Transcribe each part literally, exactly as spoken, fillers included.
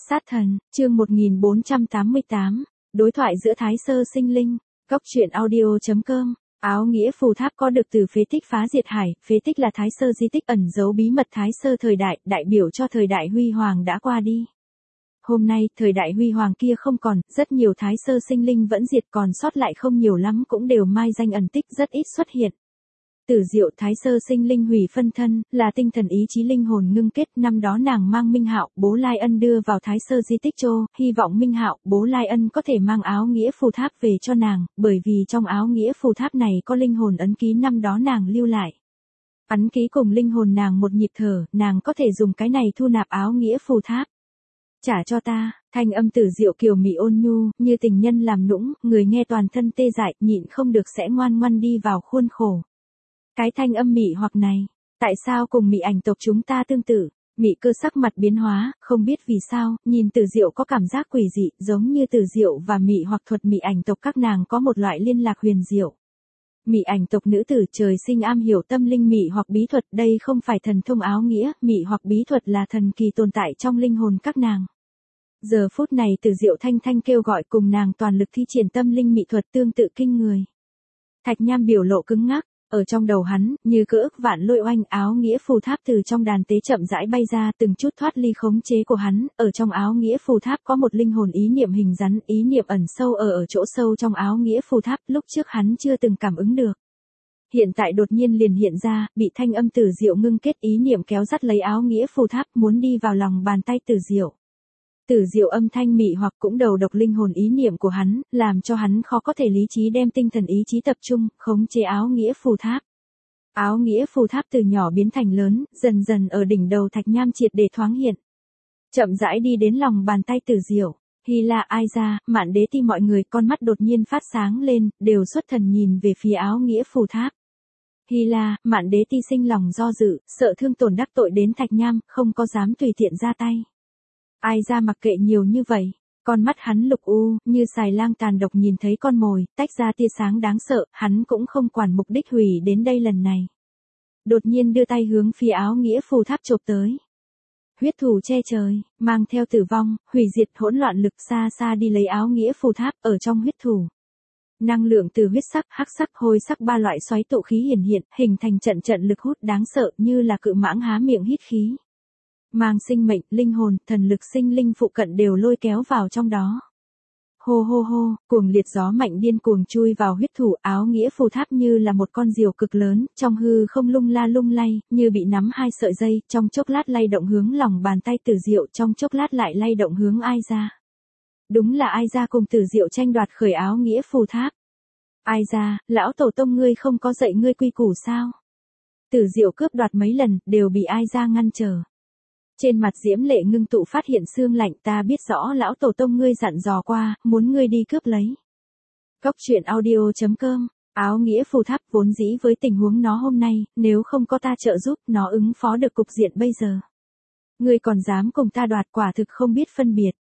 Sát thần, chương một nghìn bốn trăm tám mươi tám, đối thoại giữa Thái Sơ Sinh Linh, góc truyện audio chấm com. Áo nghĩa phù tháp có được từ phế tích phá diệt hải, phế tích là Thái Sơ di tích ẩn giấu bí mật Thái Sơ thời đại, đại biểu cho thời đại huy hoàng đã qua đi. Hôm nay, thời đại huy hoàng kia không còn, rất nhiều Thái Sơ sinh linh vẫn diệt, còn sót lại không nhiều lắm cũng đều mai danh ẩn tích, rất ít xuất hiện. Tử Diệu Thái Sơ sinh linh hủy phân thân, là tinh thần ý chí linh hồn ngưng kết, năm đó nàng mang Minh Hạo, bố Lai Ân đưa vào Thái Sơ di tích Châu, hy vọng Minh Hạo, bố Lai Ân có thể mang áo nghĩa phù tháp về cho nàng, bởi vì trong áo nghĩa phù tháp này có linh hồn ấn ký năm đó nàng lưu lại. Ấn ký cùng linh hồn nàng một nhịp thở, nàng có thể dùng cái này thu nạp áo nghĩa phù tháp. Trả cho ta, thanh âm Tử Diệu kiều mị ôn nhu, như tình nhân làm nũng, người nghe toàn thân tê dại, nhịn không được sẽ ngoan ngoan đi vào khuôn khổ. Cái thanh âm mị hoặc này, tại sao cùng mị ảnh tộc chúng ta tương tự? Mị Cơ sắc mặt biến hóa, không biết vì sao, nhìn Tử Diệu có cảm giác quỷ dị, giống như Tử Diệu và mị hoặc thuật mị ảnh tộc các nàng có một loại liên lạc huyền diệu. Mị ảnh tộc nữ tử trời sinh am hiểu tâm linh mị hoặc bí thuật, đây không phải thần thông áo nghĩa, mị hoặc bí thuật là thần kỳ tồn tại trong linh hồn các nàng. Giờ phút này Tử Diệu thanh thanh kêu gọi cùng nàng toàn lực thi triển tâm linh mị thuật tương tự kinh người. Thạch Nham biểu lộ cứng ngắc. Ở trong đầu hắn, như cỡ ức vạn lôi oanh, áo nghĩa phù tháp từ trong đàn tế chậm rãi bay ra, từng chút thoát ly khống chế của hắn, ở trong áo nghĩa phù tháp có một linh hồn ý niệm hình rắn, ý niệm ẩn sâu ở ở chỗ sâu trong áo nghĩa phù tháp, lúc trước hắn chưa từng cảm ứng được. Hiện tại đột nhiên liền hiện ra, bị thanh âm Tử Diệu ngưng kết ý niệm kéo dắt lấy áo nghĩa phù tháp, muốn đi vào lòng bàn tay Tử Diệu. Tử Diệu âm thanh mị hoặc cũng đầu độc linh hồn ý niệm của hắn, làm cho hắn khó có thể lý trí đem tinh thần ý chí tập trung, khống chế áo nghĩa phù tháp. Áo nghĩa phù tháp từ nhỏ biến thành lớn, dần dần ở đỉnh đầu Thạch Nham triệt để thoáng hiện. Chậm rãi đi đến lòng bàn tay Tử Diệu, Hy La, Ai Ra, Mạn Đế Ti mọi người con mắt đột nhiên phát sáng lên, đều xuất thần nhìn về phía áo nghĩa phù tháp. Hy La, Mạn Đế Ti sinh lòng do dự, sợ thương tổn đắc tội đến Thạch Nham, không có dám tùy tiện ra tay. Ai Ra mặc kệ nhiều như vậy, con mắt hắn lục u, như xài lang tàn độc nhìn thấy con mồi, tách ra tia sáng đáng sợ, hắn cũng không quản mục đích hủy đến đây lần này. Đột nhiên đưa tay hướng phía áo nghĩa phù tháp chộp tới. Huyết thủ che trời, mang theo tử vong, hủy diệt hỗn loạn lực xa xa đi lấy áo nghĩa phù tháp, ở trong huyết thủ. Năng lượng từ huyết sắc, hắc sắc, hôi sắc ba loại xoáy tụ khí hiển hiện, hình thành trận trận lực hút đáng sợ như là cự mãng há miệng hít khí. Mang sinh mệnh, linh hồn, thần lực sinh linh phụ cận đều lôi kéo vào trong đó. Hô hô hô, cuồng liệt gió mạnh điên cuồng chui vào huyết thủ, áo nghĩa phù tháp như là một con diều cực lớn, trong hư không lung la lung lay, như bị nắm hai sợi dây, trong chốc lát lay động hướng lòng bàn tay Tử Diệu, trong chốc lát lại lay động hướng Ai Ra. Đúng là Ai Ra cùng Tử Diệu tranh đoạt khởi áo nghĩa phù tháp. Ai Ra, lão tổ tông ngươi không có dạy ngươi quy củ sao? Tử Diệu cướp đoạt mấy lần, đều bị Ai Ra ngăn trở. Trên mặt Diễm Lệ ngưng tụ phát hiện sương lạnh, ta biết rõ lão tổ tông ngươi dặn dò qua, muốn ngươi đi cướp lấy. Góc truyện audio chấm com, áo nghĩa phù tháp vốn dĩ với tình huống nó hôm nay, nếu không có ta trợ giúp, nó ứng phó được cục diện bây giờ. Ngươi còn dám cùng ta đoạt, quả thực không biết phân biệt.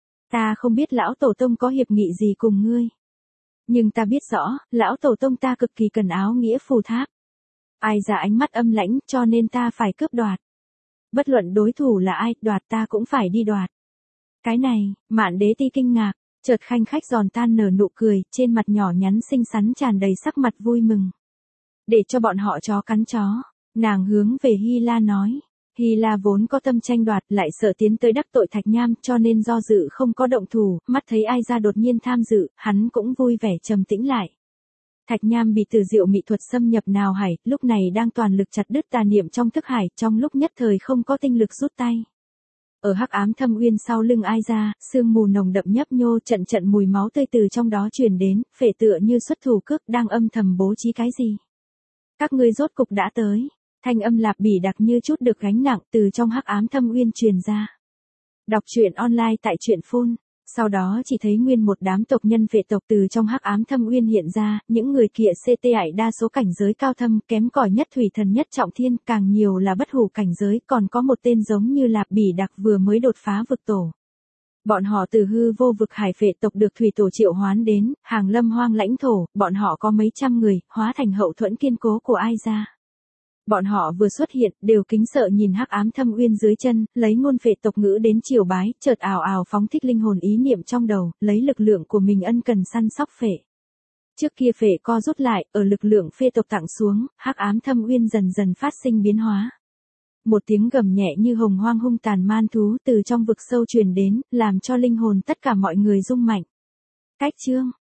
Ta không biết lão tổ tông có hiệp nghị gì cùng ngươi. Nhưng ta biết rõ, lão tổ tông ta cực kỳ cần áo nghĩa phù tháp. Ai Ra ánh mắt âm lãnh, cho nên ta phải cướp đoạt. Bất luận đối thủ là ai, đoạt ta cũng phải đi đoạt. Cái này, Mạn Đế Ti kinh ngạc, chợt khanh khách giòn tan nở nụ cười, trên mặt nhỏ nhắn xinh xắn tràn đầy sắc mặt vui mừng. Để cho bọn họ chó cắn chó, nàng hướng về Hy La nói. Hy La vốn có tâm tranh đoạt, lại sợ tiến tới đắc tội Thạch Nham, cho nên do dự không có động thủ, mắt thấy Ai Ra đột nhiên tham dự, hắn cũng vui vẻ trầm tĩnh lại. Thạch Nham bị Tử Diệu mị thuật xâm nhập nào hải, lúc này đang toàn lực chặt đứt tà niệm trong thức hải, trong lúc nhất thời không có tinh lực rút tay. Ở hắc ám thâm uyên sau lưng Ai Ra, sương mù nồng đậm nhấp nhô, trận trận mùi máu tươi từ trong đó truyền đến, phệ tựa như xuất thủ cước đang âm thầm bố trí cái gì. Các ngươi rốt cục đã tới, thanh âm Lạp Bỉ đặc như chút được gánh nặng từ trong hắc ám thâm uyên truyền ra. Đọc truyện online tại truyện phun. Sau đó chỉ thấy nguyên một đám tộc nhân vệ tộc từ trong hắc ám thâm uyên hiện ra, những người kia xê tê ải đa số cảnh giới cao thâm, kém cỏi nhất thủy thần nhất trọng thiên, càng nhiều là bất hủ cảnh giới, còn có một tên giống như Lạp Bỉ đặc vừa mới đột phá vực tổ. Bọn họ từ hư vô vực hải vệ tộc được thủy tổ triệu hoán đến, hàng lâm hoang lãnh thổ, bọn họ có mấy trăm người, hóa thành hậu thuẫn kiên cố của Ai Ra. Bọn họ vừa xuất hiện, đều kính sợ nhìn Hắc Ám Thâm Uyên dưới chân, lấy ngôn phệ tộc ngữ đến triều bái, chợt ào ào phóng thích linh hồn ý niệm trong đầu, lấy lực lượng của mình ân cần săn sóc phệ. Trước kia phệ co rút lại, ở lực lượng phệ tộc tặng xuống, Hắc Ám Thâm Uyên dần dần phát sinh biến hóa. Một tiếng gầm nhẹ như hồng hoang hung tàn man thú từ trong vực sâu truyền đến, làm cho linh hồn tất cả mọi người rung mạnh. Cách chương